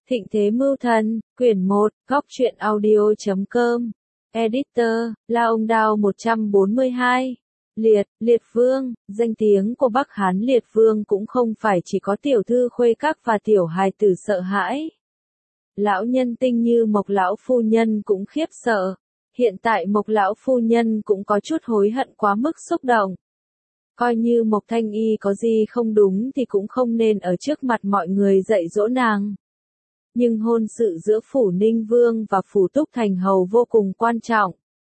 Thịnh Thế Mưu Thần, quyển 1, góc truyện audio.com, editor, La Ông Đao 142. Liệt Vương, danh tiếng của Bắc Hán Liệt Vương cũng không phải chỉ có tiểu thư khuê các và tiểu hài tử sợ hãi. Lão nhân tinh như Mộc lão phu nhân cũng khiếp sợ. Hiện tại Mộc lão phu nhân cũng có chút hối hận quá mức xúc động. Coi như Mộc Thanh Y có gì không đúng thì cũng không nên ở trước mặt mọi người dạy dỗ nàng. Nhưng hôn sự giữa Phủ Ninh Vương và Phủ Túc Thành Hầu vô cùng quan trọng.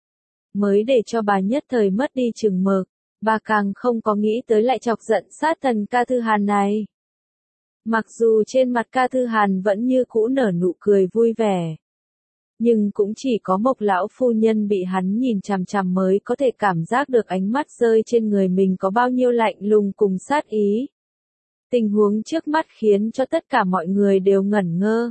Mới để cho bà nhất thời mất đi chừng mực, bà càng không có nghĩ tới lại chọc giận sát thần Ca Thư Hàn này. Mặc dù trên mặt Ca Thư Hàn vẫn như cũ nở nụ cười vui vẻ. Nhưng cũng chỉ có Mộc lão phu nhân bị hắn nhìn chằm chằm mới có thể cảm giác được ánh mắt rơi trên người mình có bao nhiêu lạnh lùng cùng sát ý. Tình huống trước mắt khiến cho tất cả mọi người đều ngẩn ngơ.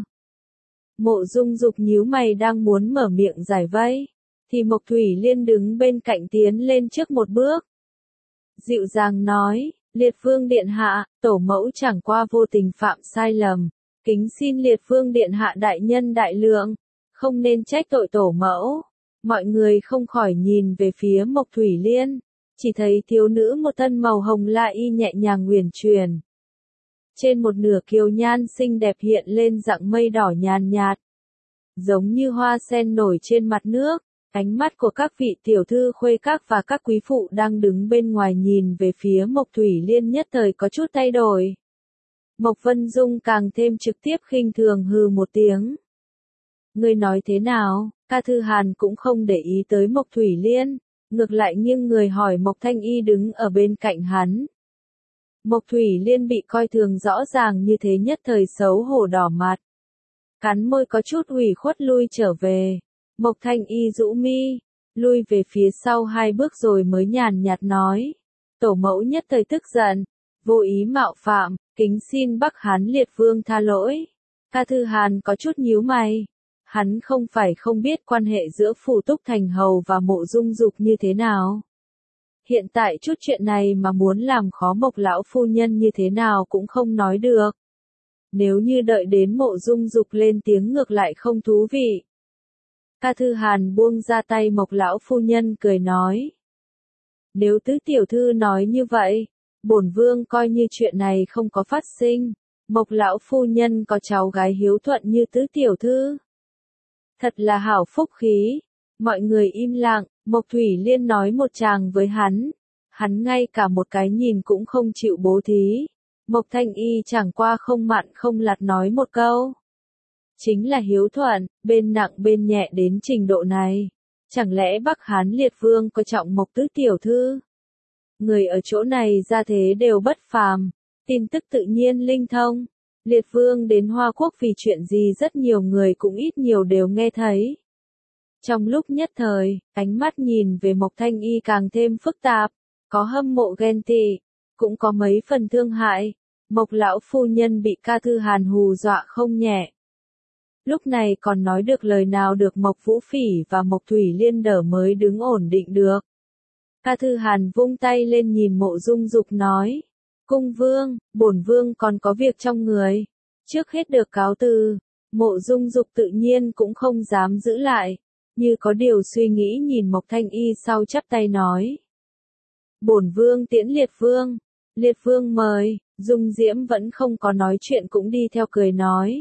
Mộ Dung Dục nhíu mày đang muốn mở miệng giải vây, thì Mộc Thủy Liên đứng bên cạnh tiến lên trước một bước. Dịu dàng nói, Liệt Vương Điện Hạ, tổ mẫu chẳng qua vô tình phạm sai lầm, kính xin Liệt Vương Điện Hạ đại nhân đại lượng, không nên trách tội tổ mẫu. Mọi người không khỏi nhìn về phía Mộc Thủy Liên, chỉ thấy thiếu nữ một thân màu hồng la y nhẹ nhàng uyển chuyển. Trên một nửa kiều nhan xinh đẹp hiện lên dạng mây đỏ nhàn nhạt, giống như hoa sen nổi trên mặt nước. Ánh mắt của các vị tiểu thư khuê các và các quý phụ đang đứng bên ngoài nhìn về phía Mộc Thủy Liên nhất thời có chút thay đổi. Mộc Vân Dung càng thêm trực tiếp khinh thường hừ một tiếng. Ngươi nói thế nào? Ca Thư Hàn cũng không để ý tới Mộc Thủy Liên, ngược lại nghiêng người hỏi Mộc Thanh Y đứng ở bên cạnh hắn. Mộc Thủy Liên bị coi thường rõ ràng như thế nhất thời xấu hổ đỏ mặt. Cắn môi có chút ủy khuất lui trở về. Mộc Thanh Y rũ mi, lui về phía sau 2 bước rồi mới nhàn nhạt nói. Tổ mẫu nhất thời tức giận, vô ý mạo phạm, kính xin Bắc Hán Liệt Vương tha lỗi. Ca Thư Hàn có chút nhíu mày. Hắn không phải không biết quan hệ giữa Phủ Túc Thành Hầu và Mộ Dung Dục như thế nào. Hiện tại chút chuyện này mà muốn làm khó Mộc lão phu nhân như thế nào cũng không nói được. Nếu như đợi đến Mộ Dung Dục lên tiếng ngược lại không thú vị. Ca Thư Hàn buông ra tay Mộc lão phu nhân cười nói. Nếu tứ tiểu thư nói như vậy, bổn vương coi như chuyện này không có phát sinh. Mộc lão phu nhân có cháu gái hiếu thuận như tứ tiểu thư. Thật là hảo phúc khí. Mọi người im lặng, Mộc Thủy Liên nói một tràng với hắn. Hắn ngay cả một cái nhìn cũng không chịu bố thí. Mộc Thanh Y chẳng qua không mặn không lạt nói một câu. Chính là hiếu thuận, bên nặng bên nhẹ đến trình độ này. Chẳng lẽ Bắc Hán Liệt Vương có trọng Mộc tứ tiểu thư? Người ở chỗ này ra thế đều bất phàm. Tin tức tự nhiên linh thông. Liệt Vương đến Hoa Quốc vì chuyện gì rất nhiều người cũng ít nhiều đều nghe thấy. Trong lúc nhất thời, ánh mắt nhìn về Mộc Thanh Y càng thêm phức tạp, có hâm mộ ghen tị, cũng có mấy phần thương hại. Mộc lão phu nhân bị Ca Thư Hàn hù dọa không nhẹ. Lúc này còn nói được lời nào được Mộc Vũ Phỉ và Mộc Thủy Liên đỡ mới đứng ổn định được. Ca Thư Hàn vung tay lên nhìn Mộ Dung Dục nói. Cung vương, bổn vương còn có việc trong người. Trước hết được cáo từ. Mộ Dung Dục tự nhiên cũng không dám giữ lại. Như có điều suy nghĩ nhìn Mộc Thanh Y sau chắp tay nói. Bổn vương tiễn Liệt Vương. Liệt Vương mời. Dung Diễm vẫn không có nói chuyện cũng đi theo cười nói.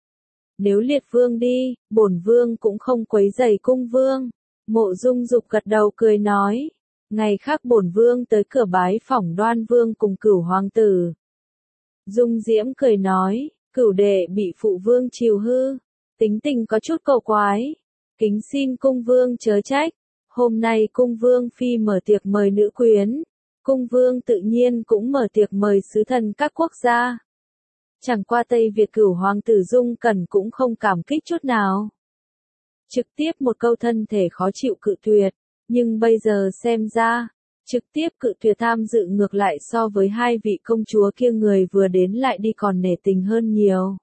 Nếu Liệt Vương đi, bổn vương cũng không quấy rầy cung vương. Mộ Dung Dục gật đầu cười nói. Ngày khác bổn vương tới cửa bái phỏng Đoan Vương cùng Cửu hoàng tử. Dung Diễm cười nói, Cửu đệ bị phụ vương chiều hư, tính tình có chút cầu quái. Kính xin cung vương chớ trách. Hôm nay cung vương phi mở tiệc mời nữ quyến. Cung vương tự nhiên cũng mở tiệc mời sứ thần các quốc gia. Chẳng qua Tây Việt Cửu hoàng tử Dung Cẩn cũng không cảm kích chút nào. Trực tiếp một câu thân thể khó chịu cự tuyệt. Nhưng bây giờ xem ra, trực tiếp cự tuyệt tham dự ngược lại so với 2 vị công chúa kia người vừa đến lại đi còn nể tình hơn nhiều.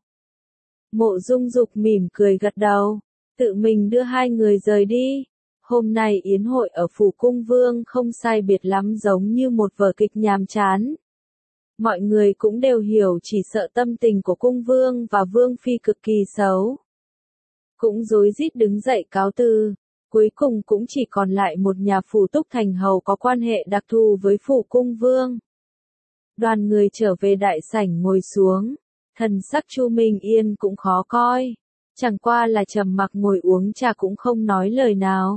Mộ Dung Dục mỉm cười gật đầu, tự mình đưa 2 người rời đi. Hôm nay yến hội ở Phủ Cung Vương không sai biệt lắm giống như một vở kịch nhàm chán. Mọi người cũng đều hiểu chỉ sợ tâm tình của cung vương và vương phi cực kỳ xấu. Cũng rối rít đứng dậy cáo từ. Cuối cùng cũng chỉ còn lại một nhà phủ Túc Thành Hầu có quan hệ đặc thù với phủ cung vương. Đoàn người trở về đại sảnh ngồi xuống. Thần sắc Chu Minh Yên cũng khó coi. Chẳng qua là trầm mặc ngồi uống trà cũng không nói lời nào.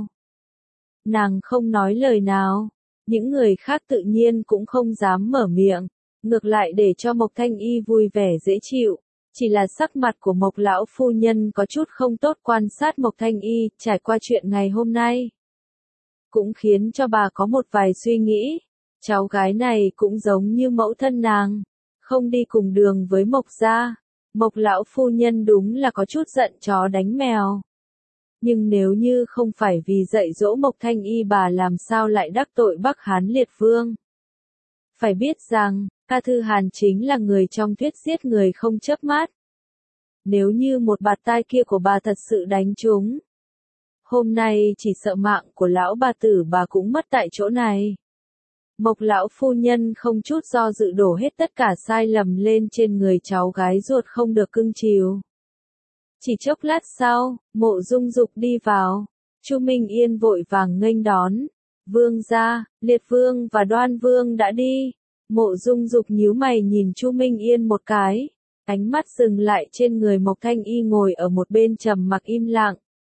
Nàng không nói lời nào. Những người khác tự nhiên cũng không dám mở miệng. Ngược lại để cho Mộc Thanh Y vui vẻ dễ chịu. Chỉ là sắc mặt của Mộc lão phu nhân có chút không tốt, quan sát Mộc Thanh Y trải qua chuyện ngày hôm nay. Cũng khiến cho bà có một vài suy nghĩ. Cháu gái này cũng giống như mẫu thân nàng. Không đi cùng đường với Mộc gia. Mộc lão phu nhân đúng là có chút giận chó đánh mèo. Nhưng nếu như không phải vì dạy dỗ Mộc Thanh Y, bà làm sao lại đắc tội Bắc Hán Liệt Vương. Phải biết rằng, Ca Thư Hàn chính là người trong thuyết giết người không chớp mắt. Nếu như một bạt tai kia của bà thật sự đánh trúng, hôm nay chỉ sợ mạng của lão bà tử bà cũng mất tại chỗ này. Mộc lão phu nhân không chút do dự đổ hết tất cả sai lầm lên trên người cháu gái ruột không được cưng chiều. Chỉ chốc lát sau, Mộ Dung Dục đi vào. Chu Minh Yên vội vàng nghênh đón. Vương gia, Liệt Vương và Đoan Vương đã đi. Mộ Dung Dục nhíu mày nhìn Chu Minh Yên một cái. Ánh mắt dừng lại trên người Mộc Thanh Y ngồi ở một bên trầm mặc im lặng.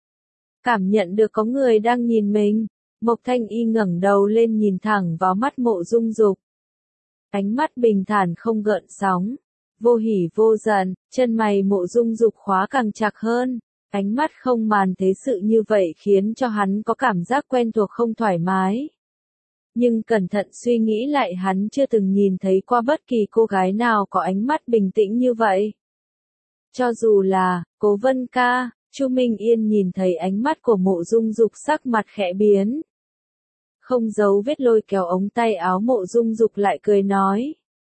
Cảm nhận được có người đang nhìn mình. Mộc Thanh Y ngẩng đầu lên nhìn thẳng vào mắt Mộ Dung Dục. Ánh mắt bình thản không gợn sóng. Vô hỉ vô giận, chân mày Mộ Dung Dục khóa càng chặt hơn. Ánh mắt không màn thế sự như vậy khiến cho hắn có cảm giác quen thuộc không thoải mái. Nhưng cẩn thận suy nghĩ lại, hắn chưa từng nhìn thấy qua bất kỳ cô gái nào có ánh mắt bình tĩnh như vậy. Cho dù là Cố Vân Ca, Chu Minh Yên nhìn thấy ánh mắt của Mộ Dung Dục sắc mặt khẽ biến. Không giấu vết lôi kéo ống tay áo Mộ Dung Dục lại cười nói.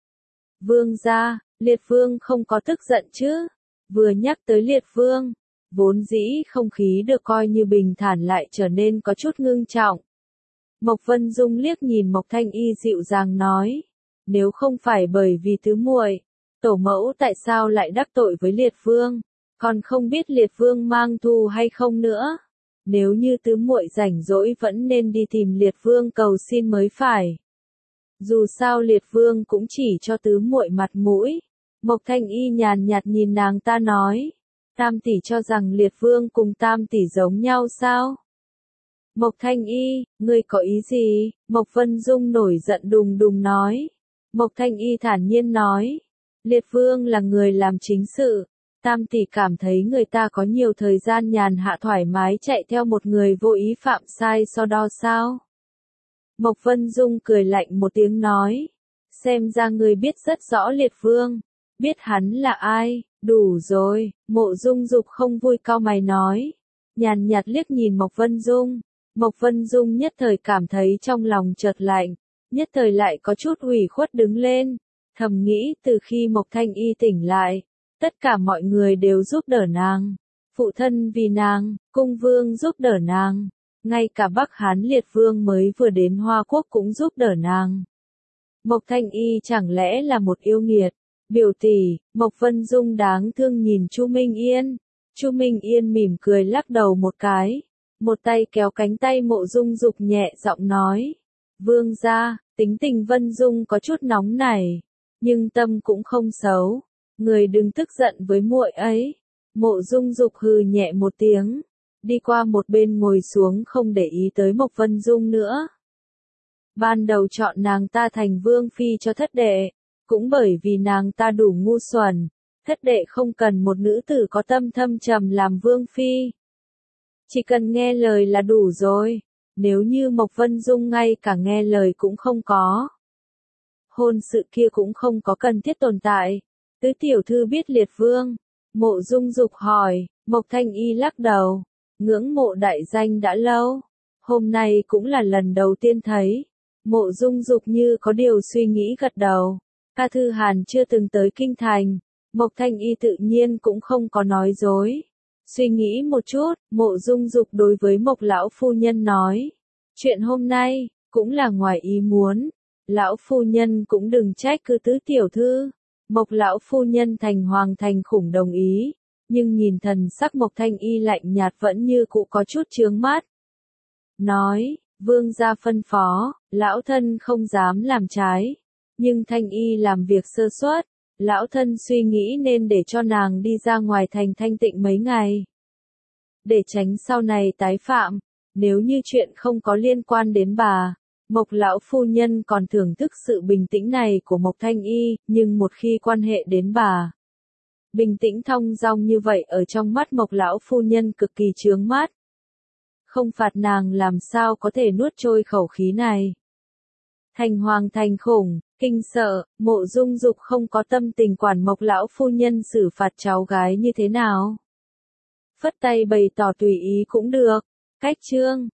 Vương gia, Liệt Vương không có tức giận chứ? Vừa nhắc tới Liệt Vương, vốn dĩ không khí được coi như bình thản lại trở nên có chút ngưng trọng. Mộc Vân Dung liếc nhìn Mộc Thanh Y dịu dàng nói. Nếu không phải bởi vì tứ muội, tổ mẫu tại sao lại đắc tội với Liệt Vương? Còn không biết Liệt Vương mang thù hay không nữa. Nếu như tứ muội rảnh rỗi vẫn nên đi tìm Liệt Vương cầu xin mới phải. Dù sao Liệt Vương cũng chỉ cho tứ muội mặt mũi. Mộc Thanh Y nhàn nhạt nhìn nàng ta nói. Tam tỷ cho rằng Liệt Vương cùng Tam tỷ giống nhau sao? Mộc Thanh Y, ngươi có ý gì? Mộc Vân Dung nổi giận đùng đùng nói. Mộc Thanh Y thản nhiên nói. Liệt Vương là người làm chính sự. Tam tỷ cảm thấy người ta có nhiều thời gian nhàn hạ thoải mái chạy theo một người vô ý phạm sai so đo sao? Mộc Vân Dung cười lạnh một tiếng nói. Xem ra ngươi biết rất rõ Liệt Vương. Biết hắn là ai, đủ rồi. Mộ Dung Dục không vui cau mày nói. Nhàn nhạt liếc nhìn Mộc Vân Dung. Mộc Vân Dung nhất thời cảm thấy trong lòng chợt lạnh. Nhất thời lại có chút ủy khuất đứng lên. Thầm nghĩ từ khi Mộc Thanh Y tỉnh lại. Tất cả mọi người đều giúp đỡ nàng. Phụ thân vì nàng, cung vương giúp đỡ nàng. Ngay cả Bắc Hán Liệt Vương mới vừa đến Hoa Quốc cũng giúp đỡ nàng. Mộc Thanh Y chẳng lẽ là một yêu nghiệt? Biểu tỷ, Mộc Vân Dung đáng thương nhìn Chu Minh Yên. Chu Minh Yên mỉm cười lắc đầu một cái. Một tay kéo cánh tay Mộ Dung Dục nhẹ giọng nói. Vương gia, tính tình Vân Dung có chút nóng nảy. Nhưng tâm cũng không xấu. Người đừng tức giận với muội ấy. Mộ Dung Dục hừ nhẹ một tiếng. Đi qua một bên ngồi xuống không để ý tới Mộc Vân Dung nữa. Ban đầu chọn nàng ta thành vương phi cho thất đệ. Cũng bởi vì nàng ta đủ ngu xuẩn. Thất đệ không cần một nữ tử có tâm thâm trầm làm vương phi. Chỉ cần nghe lời là đủ rồi. Nếu như Mộc Vân Dung ngay cả nghe lời cũng không có. Hôn sự kia cũng không có cần thiết tồn tại. Tứ tiểu thư biết Liệt Vương. Mộ Dung Dục hỏi. Mộc Thanh Y lắc đầu. Ngưỡng mộ đại danh đã lâu. Hôm nay cũng là lần đầu tiên thấy. Mộ Dung Dục như có điều suy nghĩ gật đầu. Ca Thư Hàn chưa từng tới kinh thành. Mộc Thanh Y tự nhiên cũng không có nói dối. Suy nghĩ một chút, Mộ Dung Dục đối với Mộc lão phu nhân nói. Chuyện hôm nay, cũng là ngoài ý muốn. Lão phu nhân cũng đừng trách cứ tứ tiểu thư. Mộc lão phu nhân thành hoàng thành khủng đồng ý, nhưng nhìn thần sắc Mộc Thanh Y lạnh nhạt vẫn như cũ có chút chướng mắt. Nói, vương gia phân phó, lão thân không dám làm trái, nhưng Thanh Y làm việc sơ suất, lão thân suy nghĩ nên để cho nàng đi ra ngoài thành thanh tịnh mấy ngày. Để tránh sau này tái phạm, nếu như chuyện không có liên quan đến bà. Mộc lão phu nhân còn thưởng thức sự bình tĩnh này của Mộc Thanh Y, nhưng một khi quan hệ đến bà, bình tĩnh thong dong như vậy ở trong mắt Mộc lão phu nhân cực kỳ chướng mắt. Không phạt nàng làm sao có thể nuốt trôi khẩu khí này. Thành hoàng thành khủng, kinh sợ, Mộ Dung Dục không có tâm tình quản Mộc lão phu nhân xử phạt cháu gái như thế nào. Phất tay bày tỏ tùy ý cũng được. Cách chương